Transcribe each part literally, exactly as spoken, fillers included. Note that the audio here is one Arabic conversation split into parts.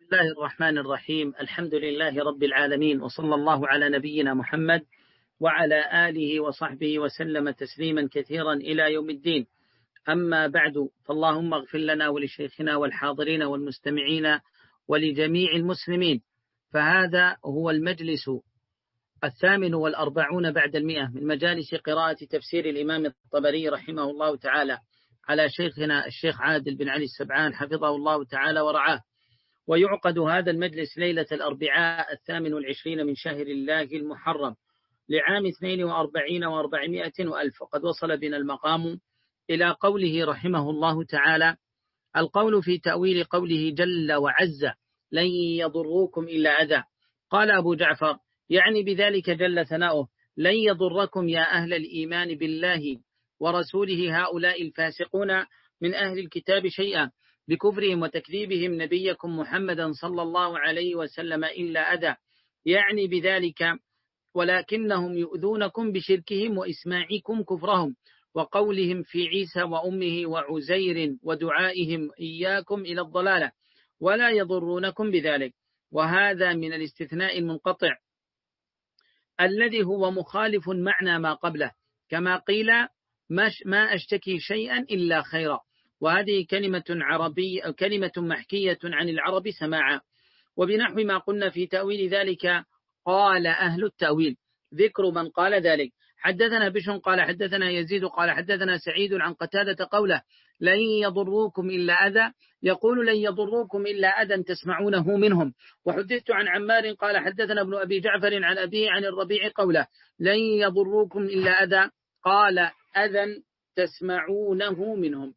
بسم الله الرحمن الرحيم. الحمد لله رب العالمين، وصلى الله على نبينا محمد وعلى آله وصحبه وسلم تسليما كثيرا إلى يوم الدين. أما بعد، فاللهم اغفر لنا ولشيخنا والحاضرين والمستمعين ولجميع المسلمين. فهذا هو المجلس الثامن والأربعون بعد المئة من مجالس قراءة تفسير الإمام الطبري رحمه الله تعالى على شيخنا الشيخ عادل بن علي السبعان حفظه الله تعالى ورعاه. ويعقد هذا المجلس ليلة الأربعاء الثامن والعشرين من شهر الله المحرم لعام اثنين وأربعين وأربعمائة وألف. وقد وصل بنا المقام إلى قوله رحمه الله تعالى: القول في تأويل قوله جل وعز لن يضروكم إلا أذى. قال أبو جعفر: يعني بذلك جل ثناؤه لن يضركم يا أهل الإيمان بالله ورسوله هؤلاء الفاسقون من أهل الكتاب شيئا بكفرهم وتكذيبهم نبيكم محمدا صلى الله عليه وسلم إلا أذى. يعني بذلك ولكنهم يؤذونكم بشركهم وإسماعكم كفرهم وقولهم في عيسى وأمه وعزير ودعائهم إياكم إلى الضلالة، ولا يضرونكم بذلك. وهذا من الاستثناء المنقطع الذي هو مخالف معنى ما قبله، كما قيل ما أشتكي شيئا إلا خيرا. وهذه كلمة عربية أو كلمة محكية عن العرب سماعا. وبنحو ما قلنا في تأويل ذلك قال أهل التأويل ذكر من قال ذلك. حدثنا بشر قال حدثنا يزيد قال حدثنا سعيد عن قتادة قوله لن يضروكم إلا أذى، يقول لن يضروكم إلا أذى تسمعونه منهم. وحدثت عن عمار قال حدثنا ابن أبي جعفر عن أبيه عن الربيع قوله لن يضروكم إلا أذى، قال أذى تسمعونه منهم.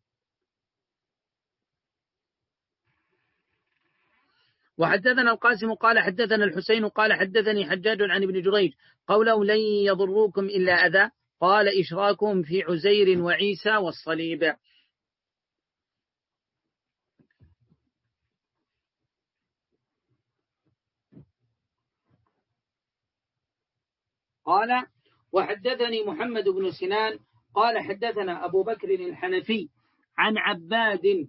وحدثنا القاسم قال حدثنا الحسين قال حدثني حجاج عن ابن جريج قوله لن يضروكم إلا أذى، قال إشراكهم في عزير وعيسى والصليب. قال وحدثني محمد بن سنان قال حدثنا أبو بكر الحنفي عن عباد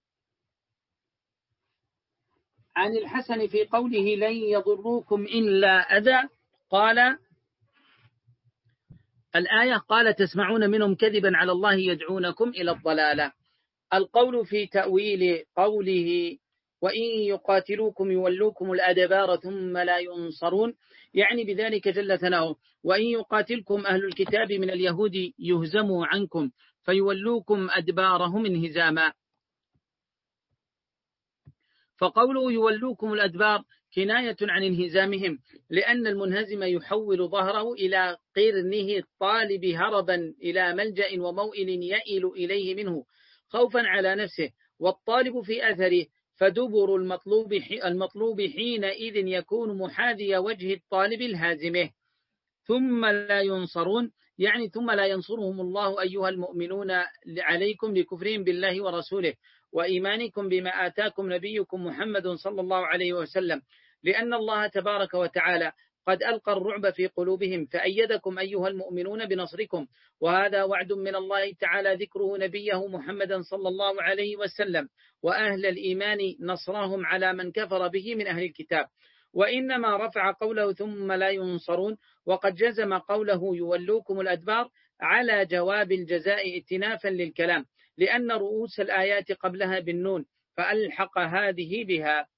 عن الحسن في قوله لن يضروكم إلا أذى، قال الآية قال تسمعون منهم كذبا على الله يدعونكم إلى الضلالة. القول في تأويل قوله وإن يقاتلوكم يولوكم الأدبار ثم لا ينصرون، يعني بذلك جل ثناؤه وإن يقاتلكم أهل الكتاب من اليهود يهزموا عنكم فيولوكم أدبارهم انهزاما. فقوله يولوكم الأدبار كناية عن انهزامهم، لأن المنهزم يحول ظهره إلى قرنه الطالب هربا إلى ملجأ وموئل يئل إليه منه خوفا على نفسه، والطالب في أثره، فدبر المطلوب المطلوب حينئذ يكون محاذي وجه الطالب الهازمه. ثم لا ينصرون، يعني ثم لا ينصرهم الله أيها المؤمنون عليكم لكفرهم بالله ورسوله وإيمانكم بما آتاكم نبيكم محمد صلى الله عليه وسلم، لأن الله تبارك وتعالى قد ألقى الرعب في قلوبهم فأيدكم أيها المؤمنون بنصركم. وهذا وعد من الله تعالى ذكره نبيه محمدا صلى الله عليه وسلم وأهل الإيمان نصرهم على من كفر به من أهل الكتاب. وإنما رفع قوله ثم لا ينصرون وقد جزم قوله يولوكم الأدبار على جواب الجزاء اتنافا للكلام، لأن رؤوس الآيات قبلها بالنون فألحق هذه بها،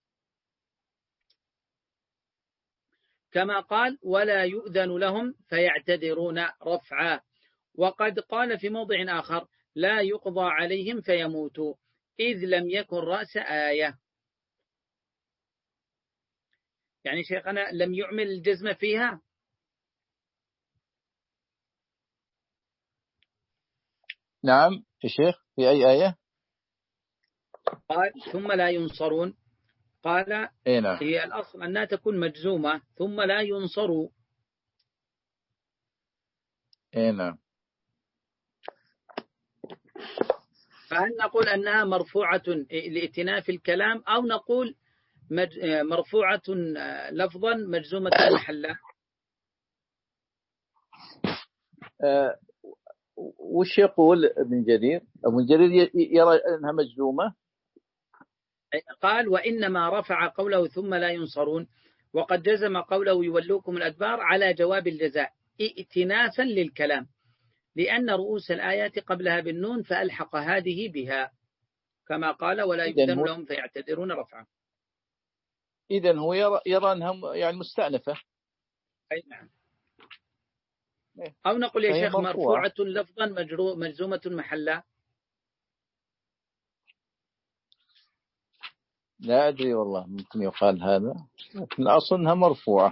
كما قال ولا يؤذن لهم فيعتذرون رفعا. وقد قال في موضع آخر لا يقضى عليهم فيموتوا إذ لم يكن رأس آية. يعني شيخنا لم يعمل الجزم فيها. نعم يا شيخ، في أي آية؟ قال ثم لا ينصرون، قال إيه نعم. هي الأصل أنها تكون مجزومة ثم لا ينصروا. إيه نعم. فهل نقول أنها مرفوعة لإتناف الكلام أو نقول مرفوعة لفظا مجزومة محلا؟ أه وش يقول ابن جرير؟ ابن جرير يرى أنها مجزومة. قال وإنما رفع قوله ثم لا ينصرون، وقد جزم قوله يولوكم الأدبار على جواب الجزاء ائتنافا للكلام، لأن رؤوس الآيات قبلها بالنون فألحق هذه بها، كما قال ولا يؤذن لهم فيعتذرون رفعا. إذن هو يرى, يرى أنها يعني مستأنفة. أي نعم. أو نقول يا شيخ مرفوعة لفظا مجزومة محلا. لا أدري والله، ممكن يقال هذا، لكن أصلها مرفوعة.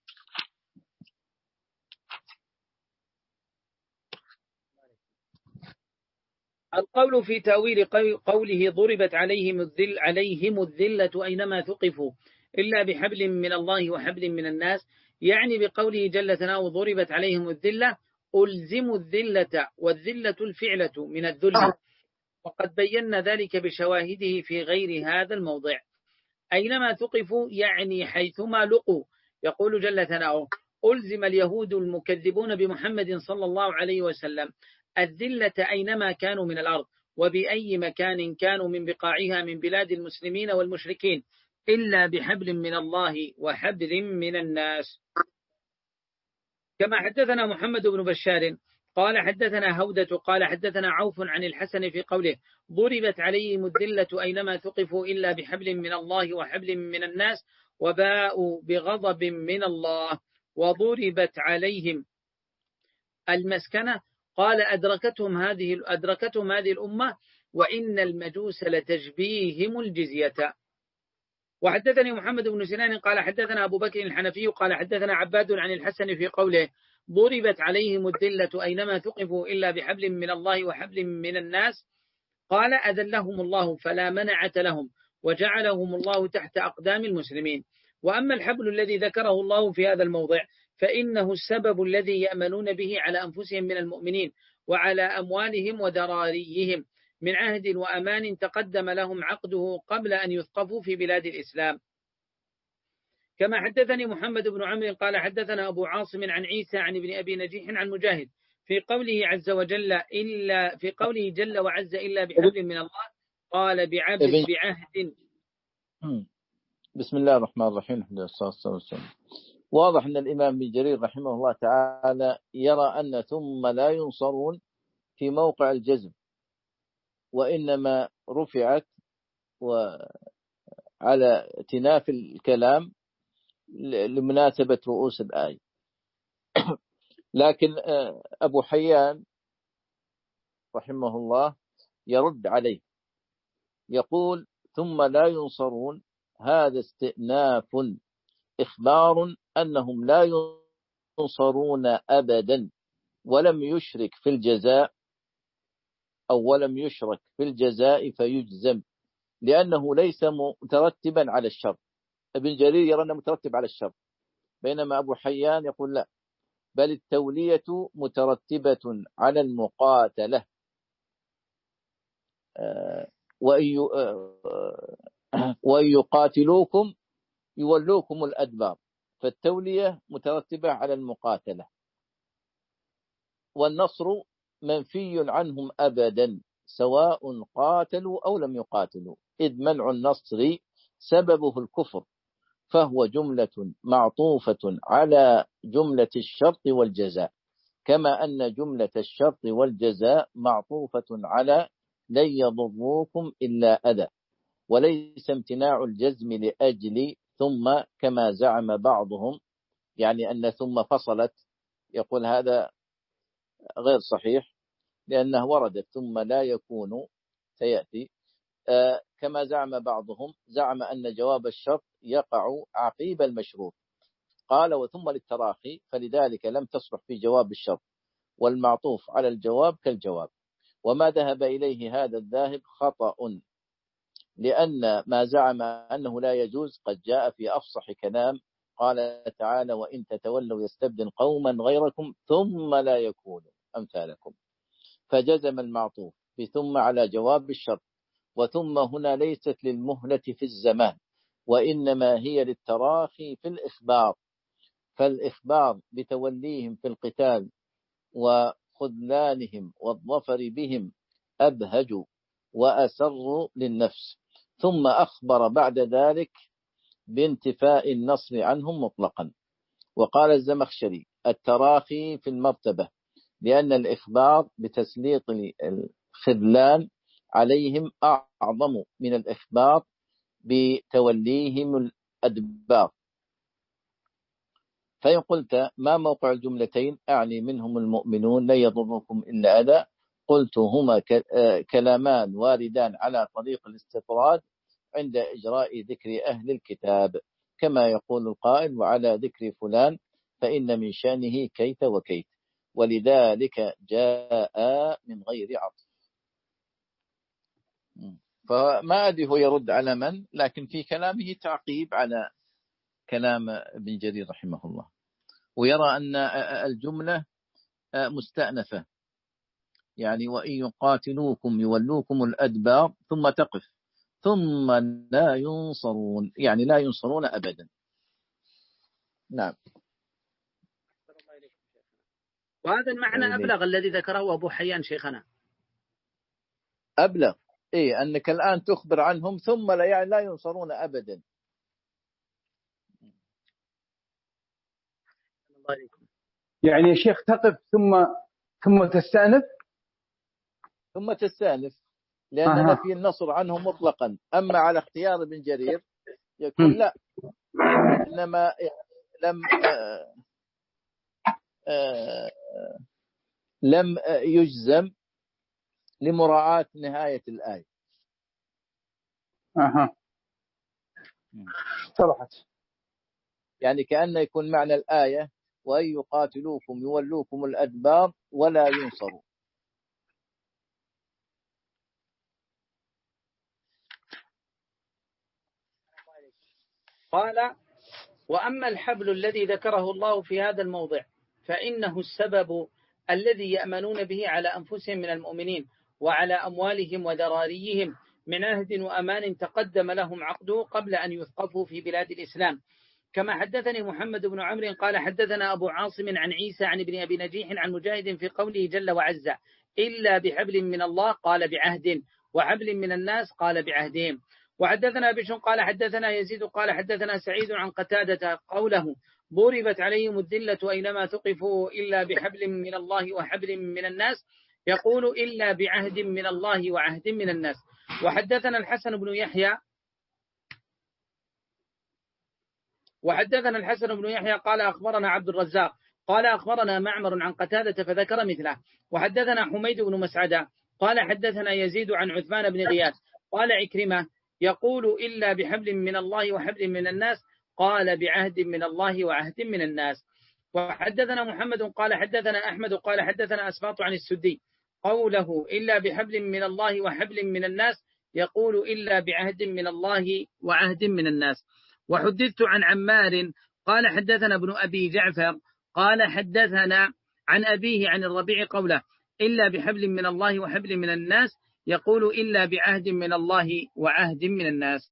القول في تأويل قوله ضربت عليهم الذل عليهم الذلة أينما ثقفوا إلا بحبل من الله وحبل من الناس، يعني بقوله جل ثناؤه ضربت عليهم الذلة ألزموا الذلة، والذلة الفعلة من الذل، وقد بينا ذلك بشواهده في غير هذا الموضع. أينما ثقفوا يعني حيثما لقوا، يقول جل ثناؤه ألزم اليهود المكذبون بمحمد صلى الله عليه وسلم الذلة أينما كانوا من الأرض، وبأي مكان كانوا من بقاعها من بلاد المسلمين والمشركين، إلا بحبل من الله وحبل من الناس. كما حدثنا محمد بن بشار قال حدثنا هودة قال حدثنا عوف عن الحسن في قوله ضربت عليهم الذلة أينما ثقفوا إلا بحبل من الله وحبل من الناس، وباءوا بغضب من الله، وضربت عليهم المسكنة قال أدركتهم هذه أدركتهم هذه الأمة وإن المجوس لتجبيهم الجزية. وحدثني محمد بن سنان قال حدثنا أبو بكر الحنفي قال حدثنا عباد عن الحسن في قوله ضربت عليهم الذلة أينما ثقفوا إلا بحبل من الله وحبل من الناس، قال أذلهم الله فلا منعة لهم وجعلهم الله تحت أقدام المسلمين. وأما الحبل الذي ذكره الله في هذا الموضع فإنه السبب الذي يأمنون به على أنفسهم من المؤمنين وعلى أموالهم ودراريهم من عهد وأمان تقدم لهم عقده قبل أن يثقفوا في بلاد الإسلام. كما حدثني محمد بن عمرو قال حدثنا أبو عاصم عن عيسى عن ابن أبي نجيح عن مجاهد في قوله عز وجل إلا في قوله جل وعز إلا بحبل من الله، قال بعبد بعهد. بسم الله الرحمن الرحيم الحمد لله والصلاة والسلام. واضح أن الإمام ابن جرير رحمه الله تعالى يرى أن ثم لا ينصرون في موقع الجزم، وإنما رفعت وعلى تناف الكلام لمناسبة رؤوس الآية. لكن أبو حيان رحمه الله يرد عليه يقول ثم لا ينصرون هذا استئناف إخبار أنهم لا ينصرون أبدا، ولم يشرك في الجزاء أو ولم يشرك في الجزاء فيجزم، لأنه ليس مترتبا على الشر. ابن جرير يرى أنه مترتب على الشر، بينما أبو حيان يقول لا، بل التولية مترتبة على المقاتلة، وإن يقاتلوكم يولوكم الأدبار، فالتولية مترتبة على المقاتلة، والنصر منفي عنهم أبدا سواء قاتلوا أو لم يقاتلوا، إذ منع النصر سببه الكفر، فهو جملة معطوفة على جملة الشرط والجزاء، كما أن جملة الشرط والجزاء معطوفة على لن يضروكم إلا أذى، وليس امتناع الجزم لأجل ثم كما زعم بعضهم، يعني أن ثم فصلت، يقول هذا غير صحيح، لأنه وردت ثم لا يكون سيأتي، آه كما زعم بعضهم، زعم أن جواب الشرط يقع عقيب المشروط، قال وثم للتراخي، فلذلك لم تصلح في جواب الشرط، والمعطوف على الجواب كالجواب. وما ذهب إليه هذا الذاهب خطأ، لأن ما زعم أنه لا يجوز قد جاء في أفصح كلام، قال تعالى وإن تتولوا يستبدل قوما غيركم ثم لا يكونوا أمثالكم، فجزم المعطوف بثم على جواب الشرط، وثم هنا ليست للمهلة في الزمان، وإنما هي للتراخي في الإخبار، فالإخبار بتوليهم في القتال وخذلانهم والظفر بهم أبهج وأسر للنفس، ثم أخبر بعد ذلك بانتفاء النصر عنهم مطلقا. وقال الزمخشري: التراخي في المرتبة، لأن الإخبار بتسليط الخذلان عليهم أعظم من الإخبار بتوليهم الأدبار. فإن قلت: ما موقع الجملتين؟ أعني منهم المؤمنون لا يضركم إلا أذى. قلت: هما كلامان واردان على طريق الاستطراد عند إجراء ذكر أهل الكتاب، كما يقول القائل: وعلى ذكر فلان فإن من شأنه كيت وكيت، ولذلك جاء من غير عطف. فما أدري هو يرد على من، لكن في كلامه تعقيب على كلام ابن جرير رحمه الله، ويرى أن الجملة مستأنفة، يعني وإن يقاتلوكم يولوكم الأدبار ثم تقف ثم لا ينصرون، يعني لا ينصرون أبدا. نعم. وهذا المعنى أبلغ الذي ذكره أبو حيان شيخنا. أبلغ إيه، أنك الآن تخبر عنهم ثم لا يعني لا ينصرون أبدا. يعني يا شيخ تقف ثم ثم تستأنف ثم تستأنف لأن أه. نفي النصر عنهم مطلقا. أما على اختيار ابن جرير يقول لا، إنما لم آه آه لم يجزم لمراعاة نهاية الآية. أها صرحت، يعني كأنه يكون معنى الآية: وأن يقاتلوكم يولوكم الأدبار ولا ينصروا. قال: وأما الحبل الذي ذكره الله في هذا الموضع فإنه السبب الذي يأمنون به على أنفسهم من المؤمنين وعلى أموالهم وذراريهم من عهد وأمان تقدم لهم عقده قبل أن يثقفوا في بلاد الإسلام. كما حدثني محمد بن عمرو قال حدثنا أبو عاصم عن عيسى عن ابن أبي نجيح عن مجاهد في قوله جل وعز: إلا بحبل من الله قال بعهد، وحبل من الناس قال بعهدهم. وحدثنا بشر قال حدثنا يزيد قال حدثنا سعيد عن قتادة قوله: ضربت عليهم الذلة أينما ثقفوا إلا بحبل من الله وحبل من الناس، يقول: إلا بعهد من الله وعهد من الناس. وحدثنا الحسن بن يحيى وحدثنا الحسن بن يحيى قال أخبرنا عبد الرزاق قال أخبرنا معمر عن قتادة فذكر مثله. وحدثنا حميد بن مسعدة قال حدثنا يزيد عن عثمان بن غياث قال عكرمة يقول: إلا بحبل من الله وحبل من الناس قال بعهد من الله وعهد من الناس. وحدثنا محمد قال حدثنا أحمد قال حدثنا أسباط عن السدي قوله: إلا بحبل من الله وحبل من الناس، يقول: إلا بعهد من الله وعهد من الناس. وحدثت عن عمار قال حدثنا ابن أبي جعفر قال حدثنا عن أبيه عن الربيع قوله: إلا بحبل من الله وحبل من الناس، يقول: إلا بعهد من الله وعهد من الناس.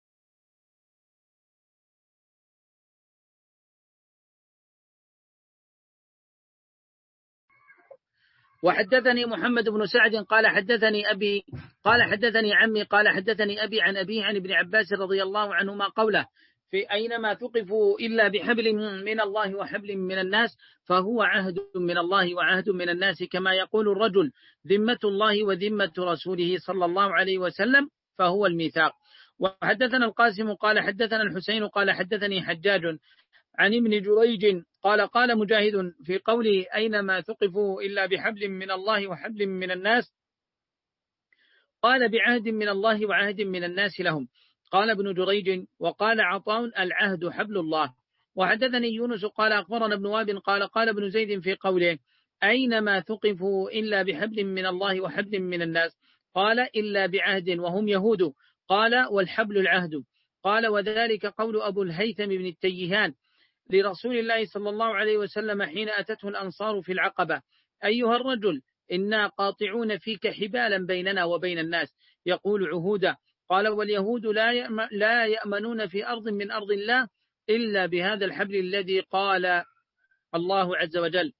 وحدثني محمد بن سعد قال حدثني أبي قال حدثني عمي قال حدثني أبي عن أبيه عن ابن عباس رضي الله عنهما قوله: في أينما تقفوا إلا بحبل من الله وحبل من الناس فهو عهد من الله وعهد من الناس، كما يقول الرجل: ذمة الله وذمة رسوله صلى الله عليه وسلم، فهو الميثاق. وحدثنا القاسم قال حدثنا الحسين قال حدثني حجاج عن ابن جريج قال قال مجاهد في قوله: أينما ثقفوا إلا بحبل من الله وحبل من الناس، قال بعهد من الله وعهد من الناس لهم. قال ابن جريج: وقال عطاء: العهد حبل الله. وحدثني يونس قال أخبرنا ابن وهب قال قال ابن زيد في قوله: أينما ثقفوا إلا بحبل من الله وحبل من الناس، قال: إلا بعهد وهم يهود. قال: والحبل العهد. قال: وذلك قول أبو الهيثم بن التيهان لرسول الله صلى الله عليه وسلم حين أتته الأنصار في العقبة: أيها الرجل، إنا قاطعون فيك حبالا بيننا وبين الناس، يقول: عهودا. قال: واليهود لا يأمنون في أرض من أرض الله إلا بهذا الحبل الذي قال الله عز وجل.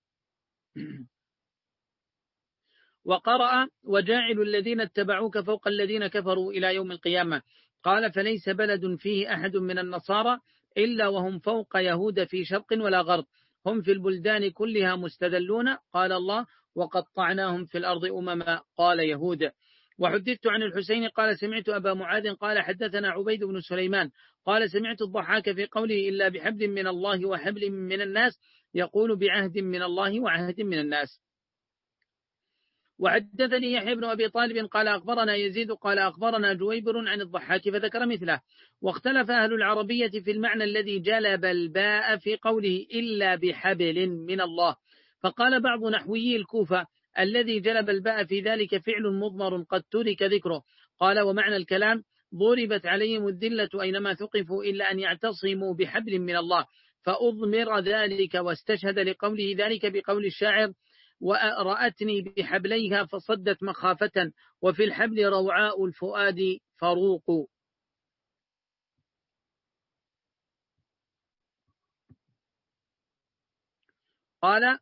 وقرأ: وجاعل الذين اتبعوك فوق الذين كفروا إلى يوم القيامة. قال فليس بلد فيه أحد من النصارى إلا وهم فوق يهود في شرق ولا غرب، هم في البلدان كلها مستذلون. قال الله وقطعناهم في الأرض أمما. قال يهود. وحدثت عن الحسين قال سمعت أبا معاذ قال حدثنا عبيد بن سليمان قال سمعت الضحاك في قوله إلا بحبل من الله وحبل من الناس يقول بعهد من الله وعهد من الناس. وحدثني يحيى بن أبي طالب قال أخبرنا يزيد قال أخبرنا جويبر عن الضحاك فذكر مثله. واختلف أهل العربية في المعنى الذي جلب الباء في قوله إلا بحبل من الله، فقال بعض نحويي الكوفة الذي جلب الباء في ذلك فعل مضمر قد ترك ذكره. قال ومعنى الكلام ضربت عليهم الذلة أينما ثقفوا إلا أن يعتصموا بحبل من الله، فأضمر ذلك واستشهد لقوله ذلك بقول الشاعر ورأتني بحبليها فصدت مخافة وفي الحبل روعاء الفؤاد فروق. قال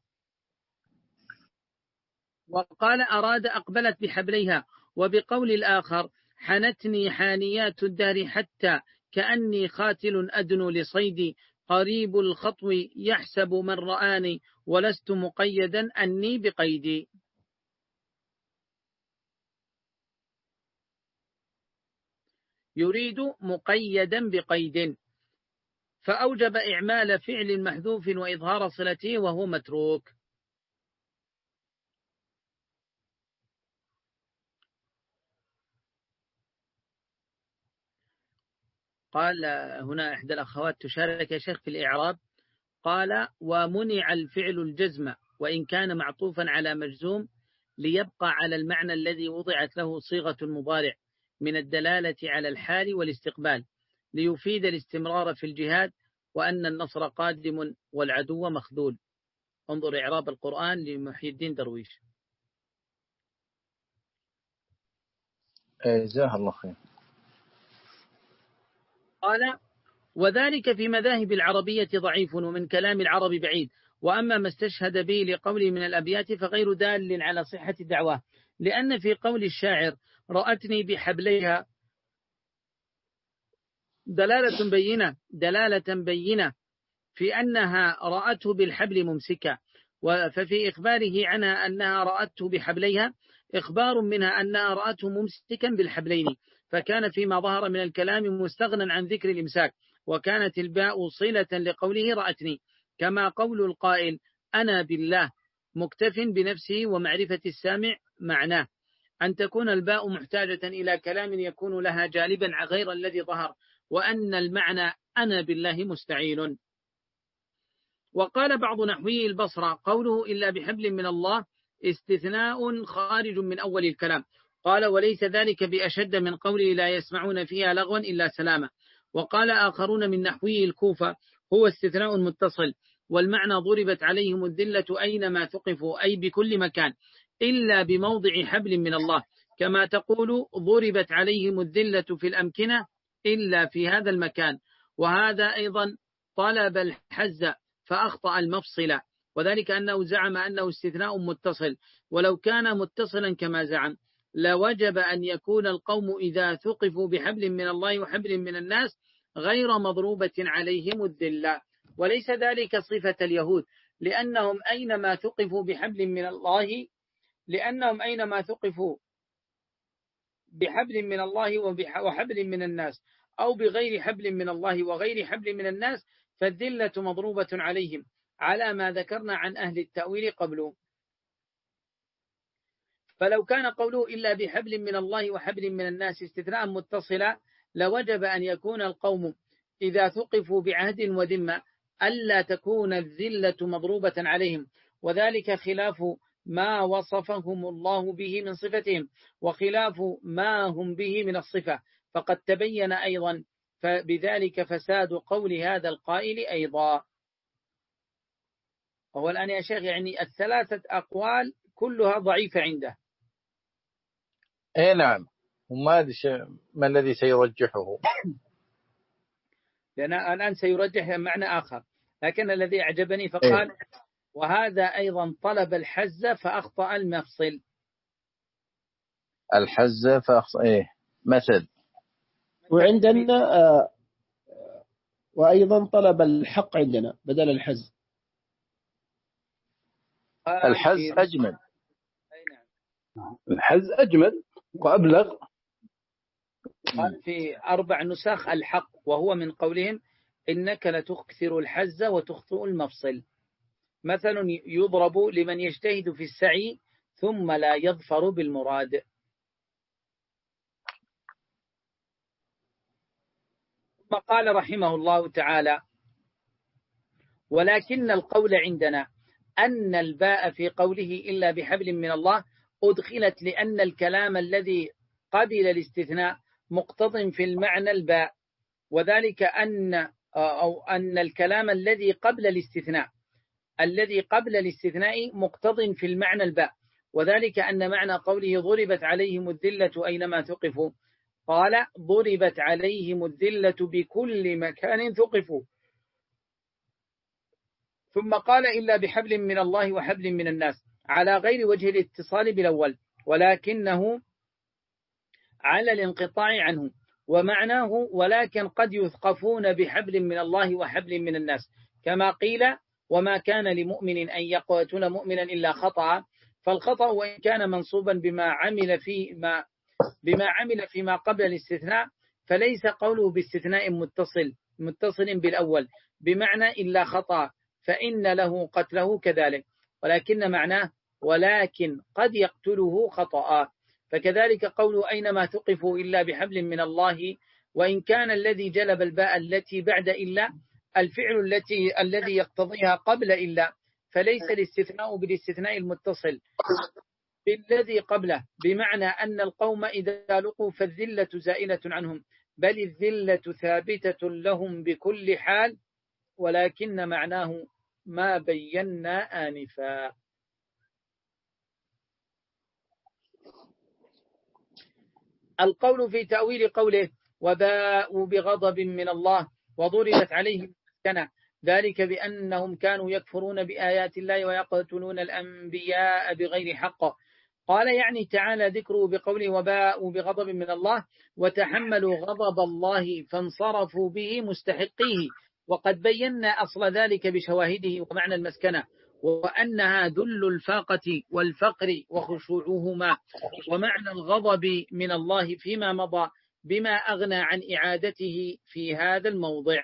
وقال أراد أقبلت بحبليها. وبقول الآخر حنتني حانيات الدار حتى كأني خاتل أدنو لصيدي قريب الخطو يحسب من رآني ولست مقيدا أني بقيدي. يريد مقيدا بقيد، فأوجب إعمال فعل محذوف وإظهار صلته وهو متروك. قال هنا إحدى الأخوات تشارك يا شيخ في الإعراب، قال ومنع الفعل الجزم وإن كان معطوفا على مجزوم ليبقى على المعنى الذي وضعت له صيغة المضارع من الدلالة على الحال والاستقبال ليفيد الاستمرار في الجهاد وأن النصر قادم والعدو مخذول. انظر إعراب القرآن لمحي الدين درويش. جزاه الله خير. قال وذلك في مذاهب العربية ضعيف ومن كلام العرب بعيد، وأما ما استشهد به لقول من الأبيات فغير دال على صحة الدعوة، لأن في قول الشاعر رأتني بحبليها دلالة بينة دلالة بينة في أنها رأته بالحبل ممسكة، ففي إخباره عنها أنها رأته بحبليها إخبار منها أنها رأته ممسكا بالحبلين، فكان فيما ظهر من الكلام مستغنى عن ذكر الإمساك، وكانت الباء صلة لقوله رأتني، كما قول القائل أنا بالله مكتف بنفسه ومعرفة السامع معناه، أن تكون الباء محتاجة إلى كلام يكون لها جالبا غير الذي ظهر، وأن المعنى أنا بالله مستعين. وقال بعض نحوي البصرة قوله إلا بحبل من الله استثناء خارج من أول الكلام، قال وليس ذلك بأشد من قوله لا يسمعون فيها لغوا إلا سلاما. وقال آخرون من نحوي الكوفة هو استثناء متصل، والمعنى ضربت عليهم الذلة أينما ثقفوا أي بكل مكان إلا بموضع حبل من الله، كما تقول ضربت عليهم الذلة في الأمكنة إلا في هذا المكان. وهذا أيضا طلب الحز فأخطأ المفصل، وذلك أنه زعم أنه استثناء متصل، ولو كان متصلا كما زعم لوجب أن يكون القوم إذا ثقفوا بحبل من الله وحبل من الناس غير مضروبة عليهم الذلة، وليس ذلك صفة اليهود، لأنهم أينما ثقفوا بحبل من الله لأنهم أينما ثقفوا بحبل من الله وحبل من الناس أو بغير حبل من الله وغير حبل من الناس فالذلة مضروبة عليهم على ما ذكرنا عن أهل التأويل قبله. فلو كان قوله إلا بحبل من الله وحبل من الناس استثناء متصلا لوجب أن يكون القوم إذا ثقفوا بعهد وذمة ألا تكون الذلة مضروبة عليهم، وذلك خلاف ما وصفهم الله به من صفتهم وخلاف ما هم به من الصفة، فقد تبين أيضا فبذلك فساد قول هذا القائل أيضا. وهو الآن يا شيخ يعني الثلاثة أقوال كلها ضعيفة عنده. اي نعم، وما ما الذي سيرجحه؟ لأن الآن سيرجح معنى آخر، لكن الذي أعجبني فقال إيه؟ وهذا أيضا طلب الحز فأخطأ المفصل. الحز فأخطأ إيه مثل وعندنا آه وأيضا طلب الحق عندنا بدل الحز. الحز أجمل. الحز أجمل وأبلغ. قال في أربع نسخ الحق، وهو من قولهم إنك لتكثر الحز وتخطئ المفصل. مثل يضرب لمن يجتهد في السعي ثم لا يظفر بالمراد. ثم قال رحمه الله تعالى: ولكن القول عندنا أن الباء في قوله إلا بحبل من الله أدخلت لأن الكلام الذي قبل الاستثناء مقتض في المعنى الباء، وذلك أن أو أن الكلام الذي قبل الاستثناء الذي قبل الاستثناء مقتض في المعنى الباء، وذلك أن معنى قوله ضربت عليهم الذلة أينما ثقفوا، قال ضربت عليهم الذلة بكل مكان ثقفوا، ثم قال إلا بحبل من الله وحبل من الناس على غير وجه الاتصال بالأول، ولكنه على الانقطاع عنه، ومعناه ولكن قد يثقفون بحبل من الله وحبل من الناس، كما قيل وما كان لمؤمن أن يقتل مؤمنا إلا خطأ، فالخطأ وإن كان منصوبا بما عمل في ما بما عمل فيما قبل الاستثناء فليس قوله باستثناء متصل متصل بالأول بمعنى إلا خطأ، فإن له قتله كذلك، ولكن معناه ولكن قد يقتله خطأ. فكذلك قوله أينما ثقفوا إلا بحبل من الله، وإن كان الذي جلب الباء التي بعد إلا الفعل التي الذي يقتضيها قبل إلا، فليس الاستثناء بالاستثناء المتصل بالذي قبله، بمعنى أن القوم إذا لقوا فالذلة زائلة عنهم، بل الذلة ثابتة لهم بكل حال، ولكن معناه ما بينا آنفا. القول في تأويل قوله وباءوا بغضب من الله وضربت عليهم المسكنة، ذلك بأنهم كانوا يكفرون بآيات الله ويقتلون الأنبياء بغير حق. قال يعني تعالى ذكره بقوله وباءوا بغضب من الله وتحملوا غضب الله فانصرفوا به مستحقيه، وقد بينا أصل ذلك بشواهده ومعنى المسكنة، وأنها ذل الفاقة والفقر وخشوعهما، ومعنى الغضب من الله فيما مضى بما أغنى عن إعادته في هذا الموضع.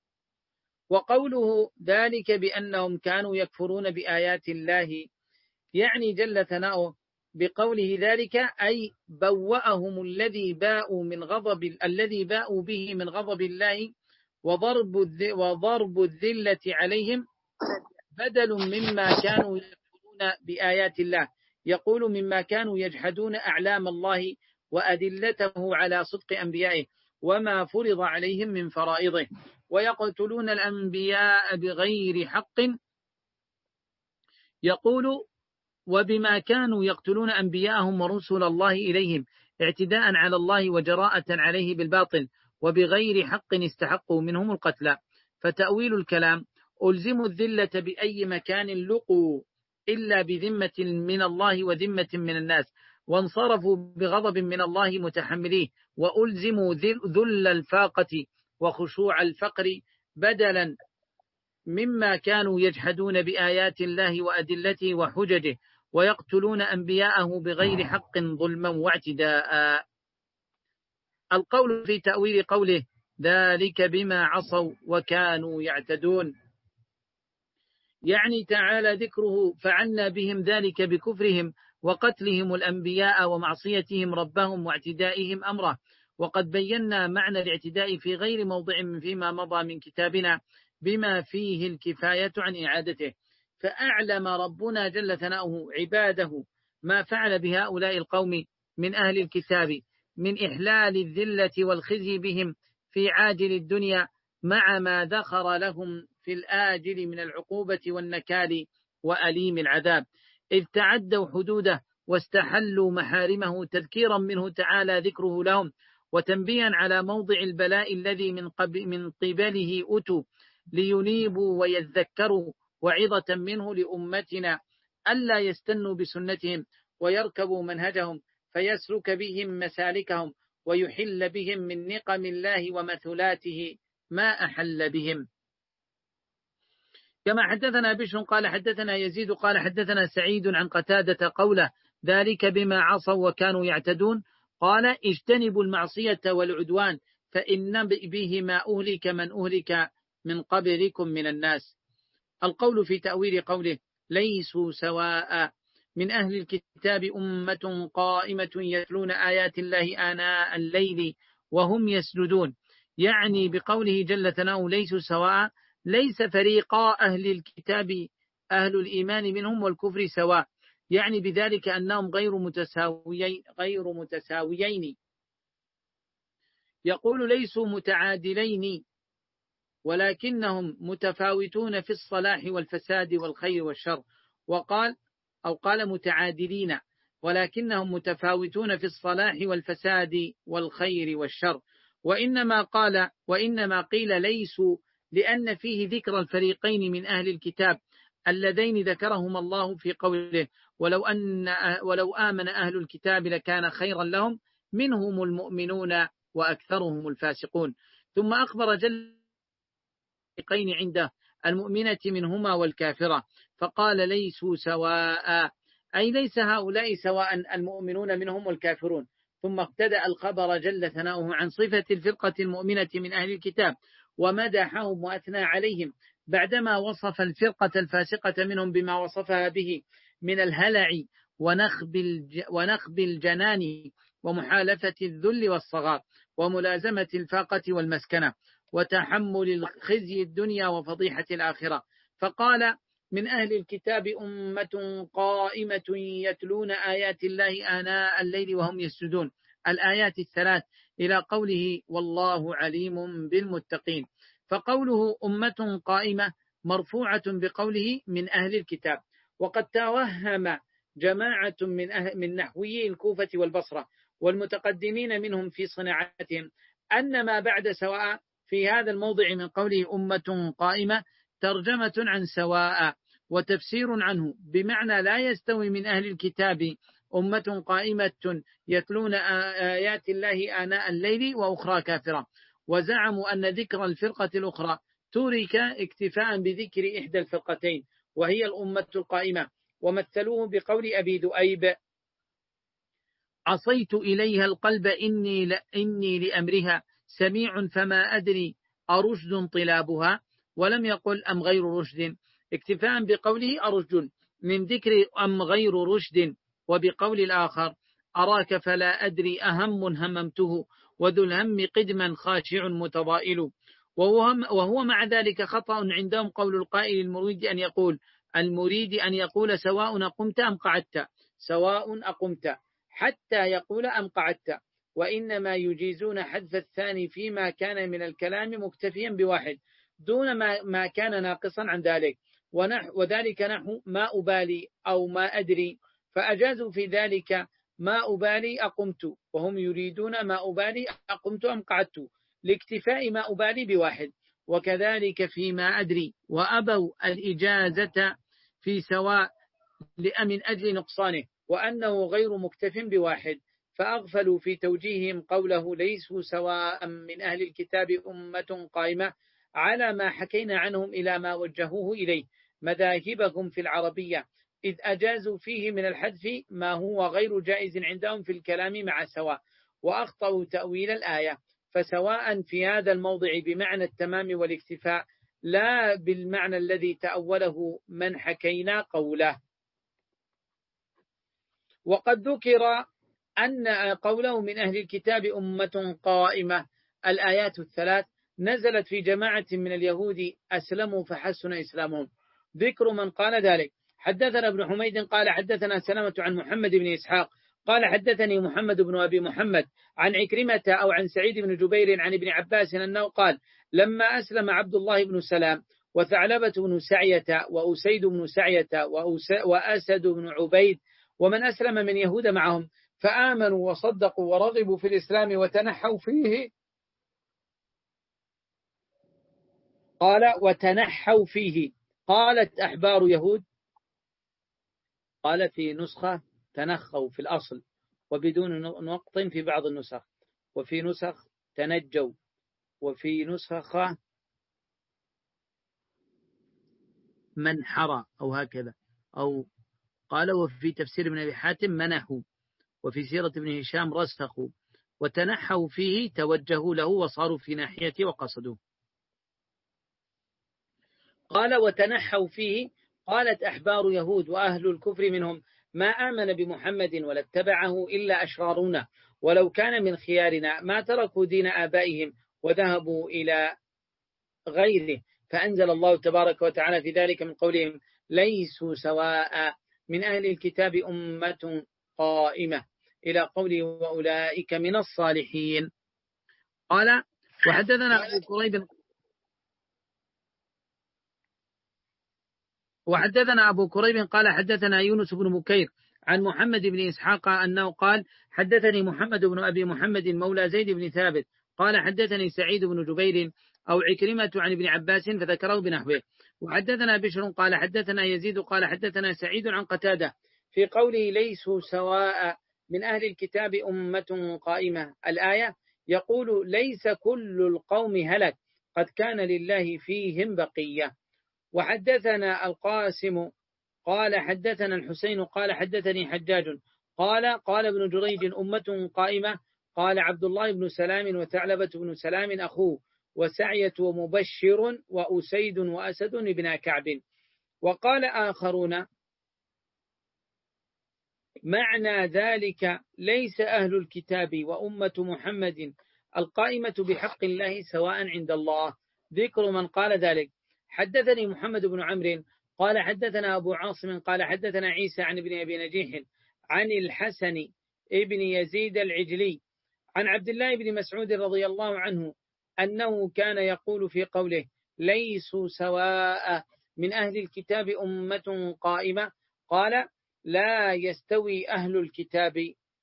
وقوله ذلك بأنهم كانوا يكفرون بآيات الله يعني جل ثناؤه بقوله ذلك أي بوأهم الذي باءوا من غضب الذي باءوا به من غضب الله وضرب وضرب الذلة عليهم بدل مما كانوا يكفرون بآيات الله، يقول مما كانوا يجحدون أعلام الله وأدلته على صدق أنبيائه وما فرض عليهم من فرائضه، ويقتلون الأنبياء بغير حق، يقول وبما كانوا يقتلون أنبياءهم ورسل الله إليهم اعتداء على الله وجراءة عليه بالباطل، وبغير حق استحقوا منهم القتل. فتأويل الكلام ألزموا الذلة بأي مكان لقوا إلا بذمة من الله وذمة من الناس، وانصرفوا بغضب من الله متحمليه، وألزموا ذل الفاقة وخشوع الفقر بدلا مما كانوا يجحدون بآيات الله وأدلته وحججه، ويقتلون أنبياءه بغير حق ظلما واعتداء. القول في تأويل قوله ذلك بما عصوا وكانوا يعتدون، يعني تعالى ذكره فعلنا بهم ذلك بكفرهم وقتلهم الأنبياء ومعصيتهم ربهم واعتدائهم أمره، وقد بينا معنى الاعتداء في غير موضع من فيما مضى من كتابنا بما فيه الكفاية عن إعادته. فأعلم ربنا جل ثناؤه عباده ما فعل بهؤلاء القوم من أهل الكتاب من إحلال الذلة والخزي بهم في عاجل الدنيا مع ما ذخر لهم في الآجل من العقوبة والنكال وأليم العذاب، إذ تعدوا حدوده واستحلوا محارمه تذكيرا منه تعالى ذكره لهم، وتنبيا على موضع البلاء الذي من, من قبله أتوا لينيبوا ويذكروا، وعظة منه لأمتنا ألا يستنوا بسنتهم ويركبوا منهجهم فيسلك بهم مسالكهم، ويحل بهم من نقم الله ومثلاته ما أحل بهم. كما حدثنا بشر قال حدثنا يزيد قال حدثنا سعيد عن قتادة قوله ذلك بما عصوا وكانوا يعتدون قال اجتنبوا المعصية والعدوان فإن بهما أهلك من أهلك من قبلكم من الناس. القول في تأويل قوله ليسوا سواء من أهل الكتاب أمة قائمة يتلون آيات الله آناء الليل وهم يسجدون، يعني بقوله جل ثناؤه ليسوا سواء ليس فريقا أهل الكتاب أهل الإيمان منهم والكفر سواء، يعني بذلك أنهم غير متساويين غير متساويين يقول ليسوا متعادلين ولكنهم متفاوتون في الصلاح والفساد والخير والشر، وقال أو قال متعادلين ولكنهم متفاوتون في الصلاح والفساد والخير والشر. وإنما قال وإنما قيل ليسوا لأن فيه ذكر الفريقين من أهل الكتاب اللذين ذكرهما الله في قوله ولو أن ولو آمن أهل الكتاب لكان خيرا لهم منهم المؤمنون وأكثرهم الفاسقون. ثم أخبر جل الفريقين عنده المؤمنة منهما والكافرة فقال ليسوا سواء أي ليس هؤلاء سواء المؤمنون منهم والكافرون. ثم ابتدأ الخبر جل ثناؤه عن صفة الفرقة المؤمنة من أهل الكتاب ومدحهم وأثنى عليهم بعدما وصف الفرقة الفاسقة منهم بما وصفها به من الهلع ونخب الجنان ومحالفة الذل والصغار وملازمة الفاقة والمسكنة وتحمل الخزي الدنيا وفضيحة الآخرة. فقال من أهل الكتاب أمة قائمة يتلون آيات الله آناء الليل وهم يسجدون، الآيات الثلاث إلى قوله والله عليم بالمتقين. فقوله أمة قائمة مرفوعة بقوله من أهل الكتاب. وقد توهم جماعة من, أهل من نحوي الكوفة والبصرة والمتقدمين منهم في صناعتهم أن ما بعد سواء في هذا الموضع من قوله أمة قائمة ترجمة عن سواء وتفسير عنه بمعنى لا يستوي من أهل الكتاب أمة قائمة يتلون آيات الله آناء الليل وأخرى كافرة. وزعموا أن ذكر الفرقة الأخرى ترك اكتفاء بذكر إحدى الفرقتين وهي الأمة القائمة، ومثلوه بقول أبي ذؤيب عصيت إليها القلب إني, ل... إني لأمرها سميع فما أدري أرشد طلابها، ولم يقل أم غير رشد اكتفاء بقوله أرشد من ذكر أم غير رشد. وبقول الآخر أراك فلا أدري أهم هممته وذو الهم قدما خاشع متضائل. وهو مع ذلك خطأ عندهم قول القائل المريد أن يقول المريد أن يقول سواء أقمت أم قعدت سواء أقمت حتى يقول أم قعدت، وإنما يجيزون حذف الثاني فيما كان من الكلام مكتفيا بواحد دون ما, ما كان ناقصا عن ذلك، وذلك نحو ما أبالي أو ما أدري، فأجازوا في ذلك ما أبالي أقمت وهم يريدون ما أبالي أقمت أم قعدت لاكتفاء ما أبالي بواحد. وكذلك فيما أدري وأبوا الإجازة في سواء من أجل نقصانه وأنه غير مكتف بواحد، فأغفلوا في توجيههم قوله ليسوا سواء من أهل الكتاب أمة قائمة على ما حكينا عنهم إلى ما وجهوه إليه مذاهبهم في العربية، إذ أجازوا فيه من الحذف ما هو غير جائز عندهم في الكلام مع سواء، وأخطأوا تأويل الآية. فسواء في هذا الموضع بمعنى التمام والاكتفاء لا بالمعنى الذي تأوله من حكينا قوله. وقد ذكر أن قوله من أهل الكتاب أمة قائمة الآيات الثلاث نزلت في جماعة من اليهود أسلموا فحسن إسلامهم. ذكر من قال ذلك حدثنا ابن حميد قال حدثنا سلمة عن محمد بن إسحاق قال حدثني محمد بن أبي محمد عن عكرمة أو عن سعيد بن جبير عن ابن عباس أنه قال لما أسلم عبد الله بن سلام وثعلبة بن سعية وأسيد بن سعية وأسد بن عبيد ومن أسلم من يهود معهم فآمنوا وصدقوا ورغبوا في الإسلام وتنحوا فيه، قال وتنحوا فيه قالت أحبار يهود، قال في نسخة تنخوا في الأصل وبدون نقط في بعض النسخ، وفي نسخ تنجوا، وفي نسخة منحرى أو هكذا، أو قال وفي تفسير ابن أبي حاتم منحوا، وفي سيرة ابن هشام رسخوا، وتنحوا فيه توجهوا له وصاروا في ناحيته وقصدوه. قال وتنحوا فيه، قالت أحبار يهود وأهل الكفر منهم ما آمن بمحمد ولا اتبعه إلا أشرارنا، ولو كان من خيارنا ما تركوا دين آبائهم وذهبوا إلى غيره. فأنزل الله تبارك وتعالى في ذلك من قولهم ليسوا سواء من أهل الكتاب أمة قائمة إلى قوله وأولئك من الصالحين. قال وحدثنا أبو كريب وحدثنا أبو كريب قال حدثنا يونس بن بكير عن محمد بن إسحاق أنه قال حدثني محمد بن أبي محمد مولى زيد بن ثابت قال حدثني سعيد بن جبير أو عكرمة عن ابن عباس فذكره بنحوه. وحدثنا بشر قال حدثنا يزيد قال حدثنا سعيد عن قتادة في قوله ليسوا سواء من أهل الكتاب أمة قائمة الآية، يقول ليس كل القوم هلك قد كان لله فيهم بقية. وحدثنا القاسم قال حدثنا الحسين قال حدثني حجاج قال قال ابن جريج أمة قائمة قال عبد الله بن سلام وثعلبة بن سلام أخوه وسعية ومبشر وأسيد وأسد بن كعب. وقال آخرون معنى ذلك ليس أهل الكتاب وأمة محمد القائمة بحق الله سواء عند الله. ذكر من قال ذلك. حدثني محمد بن عمرو قال حدثنا أبو عاصم قال حدثنا عيسى عن ابن أبي نجيح عن الحسن ابن يزيد العجلي عن عبد الله بن مسعود رضي الله عنه أنه كان يقول في قوله ليسوا سواء من أهل الكتاب أمة قائمة قال لا يستوي أهل الكتاب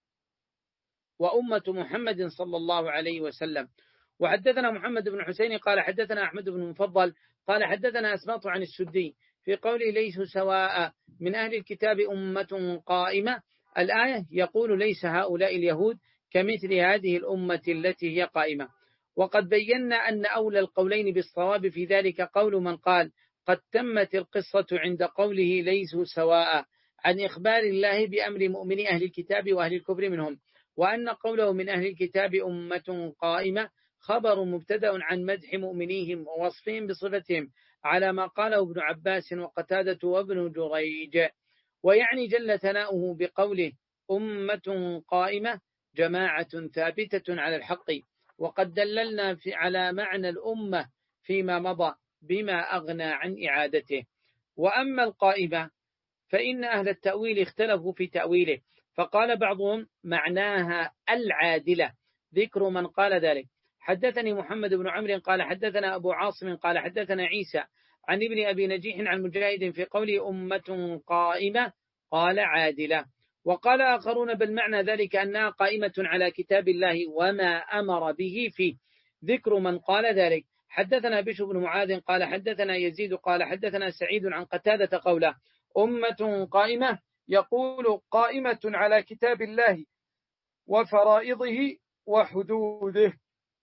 وأمة محمد صلى الله عليه وسلم. وحدثنا محمد بن حسين قال حدثنا أحمد بن مفضل قال حدثنا أسماط عن السدي في قوله ليسوا سواء من أهل الكتاب أمة قائمة الآية، يقول ليس هؤلاء اليهود كمثل هذه الأمة التي هي قائمة. وقد بينا أن أولى القولين بالصواب في ذلك قول من قال قد تمت القصة عند قوله ليسوا سواء عن إخبار الله بأمر مؤمني أهل الكتاب وأهل الكفر منهم، وأن قوله من أهل الكتاب أمة قائمة خبر مبتدأ عن مدح مؤمنيهم ووصفهم بصفتهم على ما قاله ابن عباس وقتادة وابن جريج. ويعني جل ثناؤه بقوله أمة قائمة جماعة ثابتة على الحق. وقد دللنا في على معنى الأمة فيما مضى بما أغنى عن إعادته. وأما القائمة فإن أهل التأويل اختلفوا في تأويله، فقال بعضهم معناها العادلة. ذكر من قال ذلك. حدثني محمد بن عمرو قال حدثنا أبو عاصم قال حدثنا عيسى عن ابن أبي نجيح عن مجاهد في قوله أمة قائمة قال عادلة. وقال آخرون بل معنى ذلك أنها قائمة على كتاب الله وما أمر به فيه. ذكر من قال ذلك. حدثنا بشر بن معاذ قال حدثنا يزيد قال حدثنا سعيد عن قتادة قوله أمة قائمة يقول قائمة على كتاب الله وفرائضه وحدوده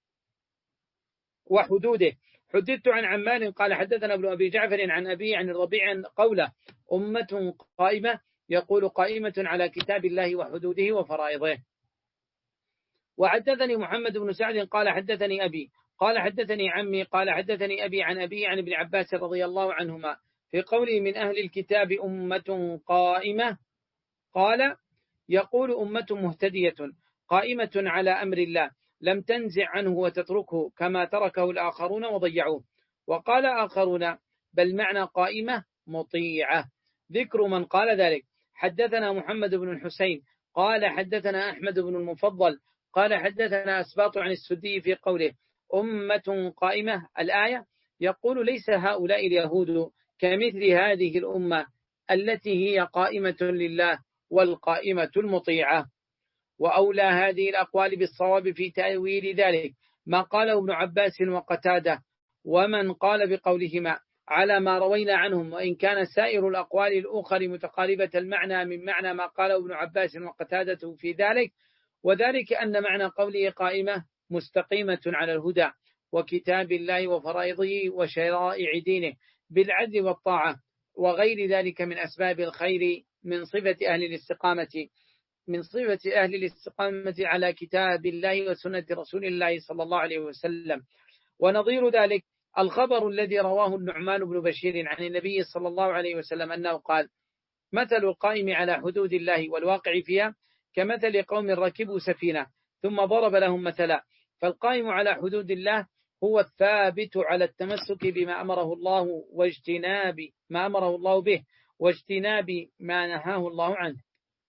وحدوده. حدثت عن عمال قال حدثنا ابن أبي جعفر عن أبي عن الربيع قوله أمة قائمة يقول قائمة على كتاب الله وحدوده وفرائضه. وحدثني محمد بن سعد قال حدثني أبي قال حدثني عمي قال حدثني أبي عن أبي عن ابن عباس رضي الله عنهما في قوله من أهل الكتاب أمة قائمة قال يقول أمة مهتدية قائمة على أمر الله لم تنزع عنه وتتركه كما تركه الآخرون وضيعوه. وقال آخرون بل معنى قائمة مطيعة. ذكر من قال ذلك. حدثنا محمد بن الحسين قال حدثنا أحمد بن المفضل قال حدثنا أسباط عن السدي في قوله أمة قائمة الآية، يقول ليس هؤلاء اليهود كمثل هذه الأمة التي هي قائمة لله والقائمة المطيعة. وأولى هذه الأقوال بالصواب في تأويل ذلك ما قاله ابن عباس وقتادة ومن قال بقولهما على ما روينا عنهم، وإن كان سائر الأقوال الأخرى متقاربة المعنى من معنى ما قاله ابن عباس وقتادة في ذلك، وذلك أن معنى قوله قائمة مستقيمة على الهدى وكتاب الله وفرائضه وشرائع دينه بالعدل والطاعة وغير ذلك من أسباب الخير من صفة أهل الاستقامة من صفة أهل الاستقامة على كتاب الله وسنة رسول الله صلى الله عليه وسلم. ونظير ذلك الخبر الذي رواه النعمان بن بشير عن النبي صلى الله عليه وسلم أنه قال: مثل القائم على حدود الله والواقع فيها كمثل قوم ركبوا سفينة ثم ضرب لهم مثلا. فالقائم على حدود الله هو الثابت على التمسك بما أمره الله واجتناب ما أمره الله به واجتناب ما نهاه الله عنه.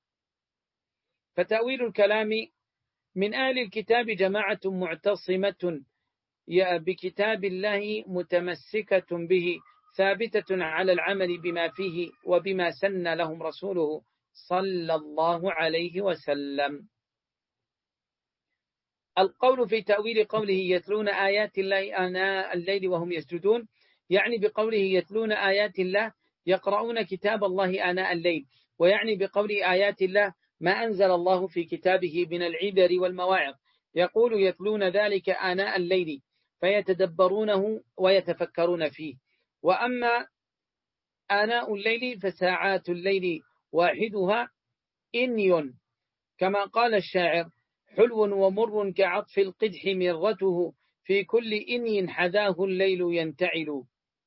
فتأويل الكلام من أهل الكتاب جماعة معتصمة بكتاب الله متمسكة به ثابتة على العمل بما فيه وبما سن لهم رسوله صلى الله عليه وسلم. القول في تأويل قوله يتلون آيات الله آناء الليل وهم يسجدون يعني بقوله يتلون آيات الله يقرؤون كتاب الله آناء الليل، ويعني بقول آيات الله ما أنزل الله في كتابه من العبر والمواعظ. يقول يتلون ذلك آناء الليل فيتدبرونه ويتفكرون فيه. وأما آناء الليل فساعات الليل واحدها إني كما قال الشاعر: حلو ومر كعطف القدح مرته في كل إني حذاه الليل ينتعل.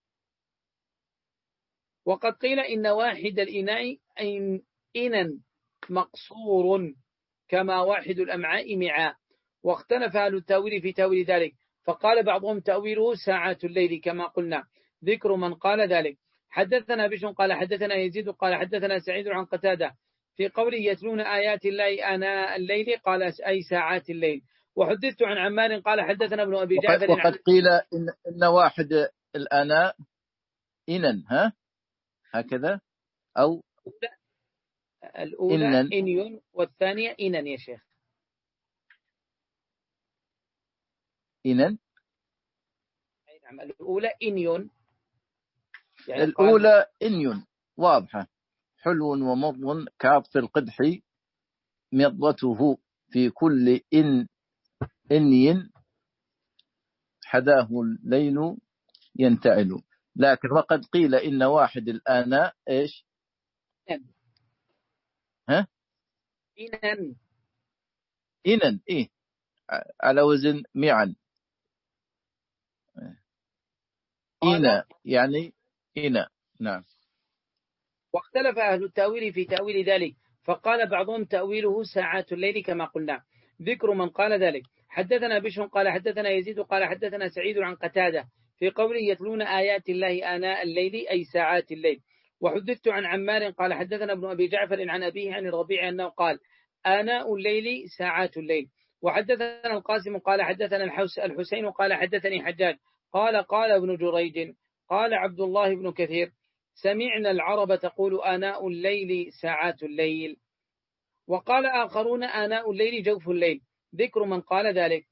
وقد قيل إن واحد الإناء إنا مقصور كما واحد الأمعاء معاء، واختلف أهل التأويل في تأويل ذلك، فقال بعضهم تأويله ساعات الليل كما قلنا. ذكر من قال ذلك: حدثنا بشر قال حدثنا يزيد قال حدثنا سعيد عن قتادة في قوله يتلون آيات الله آناء الليل قال أي ساعات الليل. وحدثت عن عمار قال حدثنا ابن أبي جعفر وقد قيل إن, إن واحد الآناء إنن ها هكذا أو الأولى إنن. إنيون والثانية إنن يا شيخ. إنن نعم الأولى إنيون يعني الأولى إنيون واضحة. حلو ومر كعطف القدح مضته في كل إن إني حداه الليل ينتعل. لكن وقد قيل إن واحد الآناء إيش إنن. ها إنن إنن إيه على وزن معا إنا يعني إنا. نعم. واختلف أهل التأويل في تأويل ذلك، فقال بعضهم تأويله ساعات الليل كما قلنا. ذكر من قال ذلك: حدثنا بشر قال حدثنا يزيد قال حدثنا سعيد عن قتادة في قوله يتلون آيات الله آناء الليل أي ساعات الليل. وحدثت عن عمار قال حدثنا ابن أبي جعفر عن أبيه عن الربيع أنه قال آناء الليل ساعات الليل. وحدثنا القاسم قال حدثنا الحسين قال حدثني حجاج قال قال ابن جريج قال عبد الله بن كثير سمعنا العرب تقول آناء الليل ساعات الليل. وقال آخرون آناء الليل جوف الليل. ذكر من قال ذلك: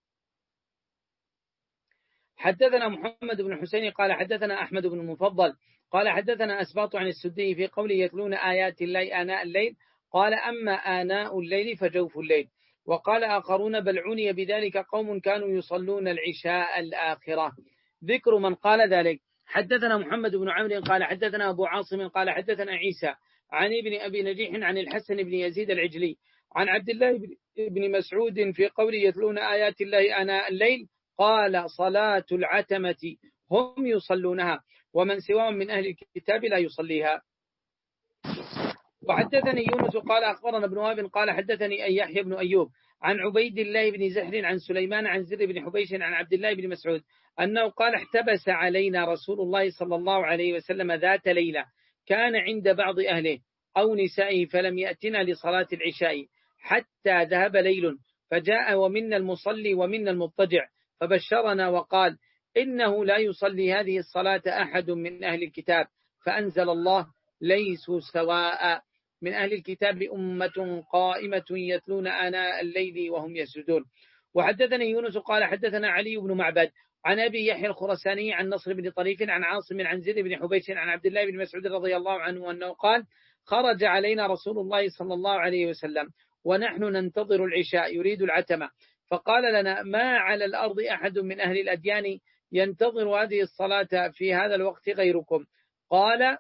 حدثنا محمد بن حسين قال حدثنا أحمد بن المفضل قال حدثنا أسباط عن السدي في قوله يتلون آيات الله آناء الليل قال أما آناء الليل فجوف الليل. وقال آخرون بل عني بذلك قوم كانوا يصلون العشاء الآخرة. ذكر من قال ذلك: حدثنا محمد بن عمرو قال حدثنا أبو عاصم قال حدثنا عيسى عن ابن أبي نجيح عن الحسن بن يزيد العجلي عن عبد الله بن مسعود في قوله يتلون آيات الله آناء الليل قال صلاة العتمة هم يصلونها ومن سواهم من أهل الكتاب لا يصليها. وحدثني يونس قال أخبرنا ابن وهب قال حدثني أي يحيى بن أيوب عن عبيد الله بن زهر عن سليمان عن زر بن حبيش عن عبد الله بن مسعود أنه قال احتبس علينا رسول الله صلى الله عليه وسلم ذات ليلة كان عند بعض أهله أو نسائه فلم يأتنا لصلاة العشاء حتى ذهب ليل فجاء ومنا المصلي ومنا المضطجع فبشرنا وقال إنه لا يصلي هذه الصلاة أحد من أهل الكتاب فأنزل الله ليسوا سواء من أهل الكتاب أمة قائمة يتلون آناء الليل وهم يسجدون. وحدثني يونس قال حدثنا علي بن معبد عن أبي يحيى الخرساني عن نصر بن طريف عن عاصم عن زر بن حبيش عن عبد الله بن مسعود رضي الله عنه أنه قال خرج علينا رسول الله صلى الله عليه وسلم ونحن ننتظر العشاء يريد العتمة، فقال لنا ما على الأرض أحد من أهل الأديان ينتظر هذه الصلاة في هذا الوقت غيركم. قال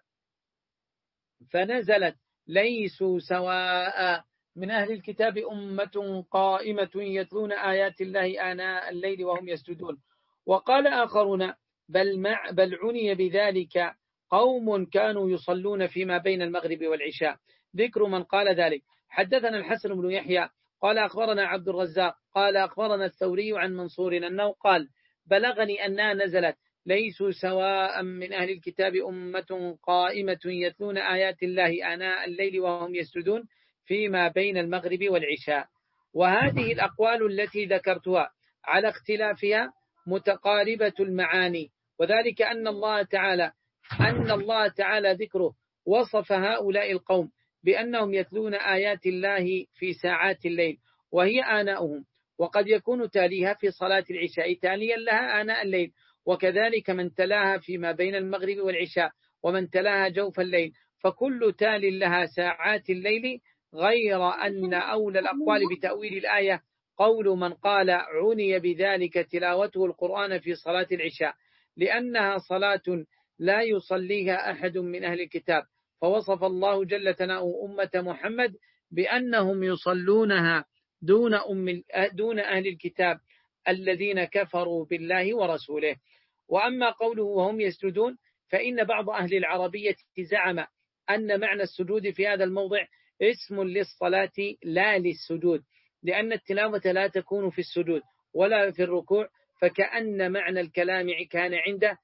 فنزلت ليسوا سواء من أهل الكتاب أمة قائمة يتلون آيات الله آناء الليل وهم يسجدون. وقال آخرون بل, مع بل عني بذلك قوم كانوا يصلون فيما بين المغرب والعشاء. ذكر من قال ذلك. حدثنا الحسن بن يحيى قال أخبرنا عبد الرزاق قال أخبرنا الثوري عن منصور أنه قال بلغني أنها نزلت ليسوا سواء من أهل الكتاب أمة قائمة يتلون آيات الله آناء الليل وهم يسجدون فيما بين المغرب والعشاء. وهذه الأقوال التي ذكرتها على اختلافها متقاربة المعاني، وذلك أن الله تعالى أن الله تعالى ذكره وصف هؤلاء القوم بأنهم يتلون آيات الله في ساعات الليل وهي آناؤهم، وقد يكون تاليها في صلاة العشاء تاليا لها آناء الليل، وكذلك من تلاها فيما بين المغرب والعشاء ومن تلاها جوف الليل، فكل تال لها ساعات الليل، غير أن أولى الأقوال بتأويل الآية قول من قال عني بذلك تلاوته القرآن في صلاة العشاء، لأنها صلاة لا يصليها أحد من أهل الكتاب، فوصف الله جل ثناؤه أمة محمد بأنهم يصلونها دون, أم دون أهل الكتاب الذين كفروا بالله ورسوله. وأما قوله وهم يسجدون فإن بعض أهل العربية زعم أن معنى السجود في هذا الموضع اسم للصلاة لا للسجود، لأن التلاوة لا تكون في السجود ولا في الركوع، فكأن معنى الكلام كان عنده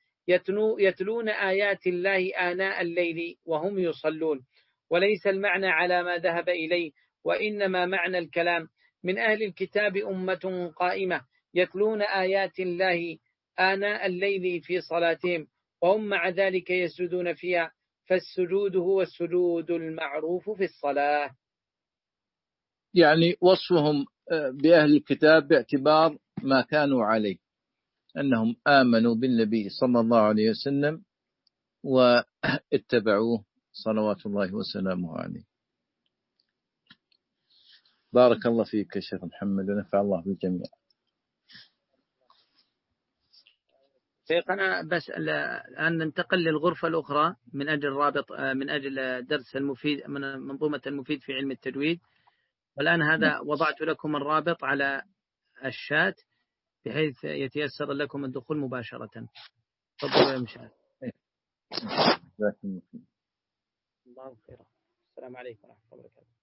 يتلون آيات الله آناء الليل وهم يصلون، وليس المعنى على ما ذهب إليه، وإنما معنى الكلام من أهل الكتاب أمة قائمة يتلون آيات الله آناء الليل في صلاتهم وهم مع ذلك يسجدون فيها، فالسجود هو السجود المعروف في الصلاة. يعني وصفهم بأهل الكتاب باعتبار ما كانوا عليه، أنهم آمنوا بالنبي صلى الله عليه وسلم واتبعوه صلوات الله وسلامه عليه. بارك الله فيك يا شيخ محمد ونفع الله بالجميع. شيخنا بس الآن ننتقل للغرفة الأخرى من أجل رابط من أجل درس المفيد من منظومة المفيد في علم التجويد، والآن هذا وضعت لكم الرابط على الشات بحيث يتيسر لكم الدخول مباشرة. تفضلوا يا مشاهد. الله خير. السلام عليكم ورحمة الله وبركاته.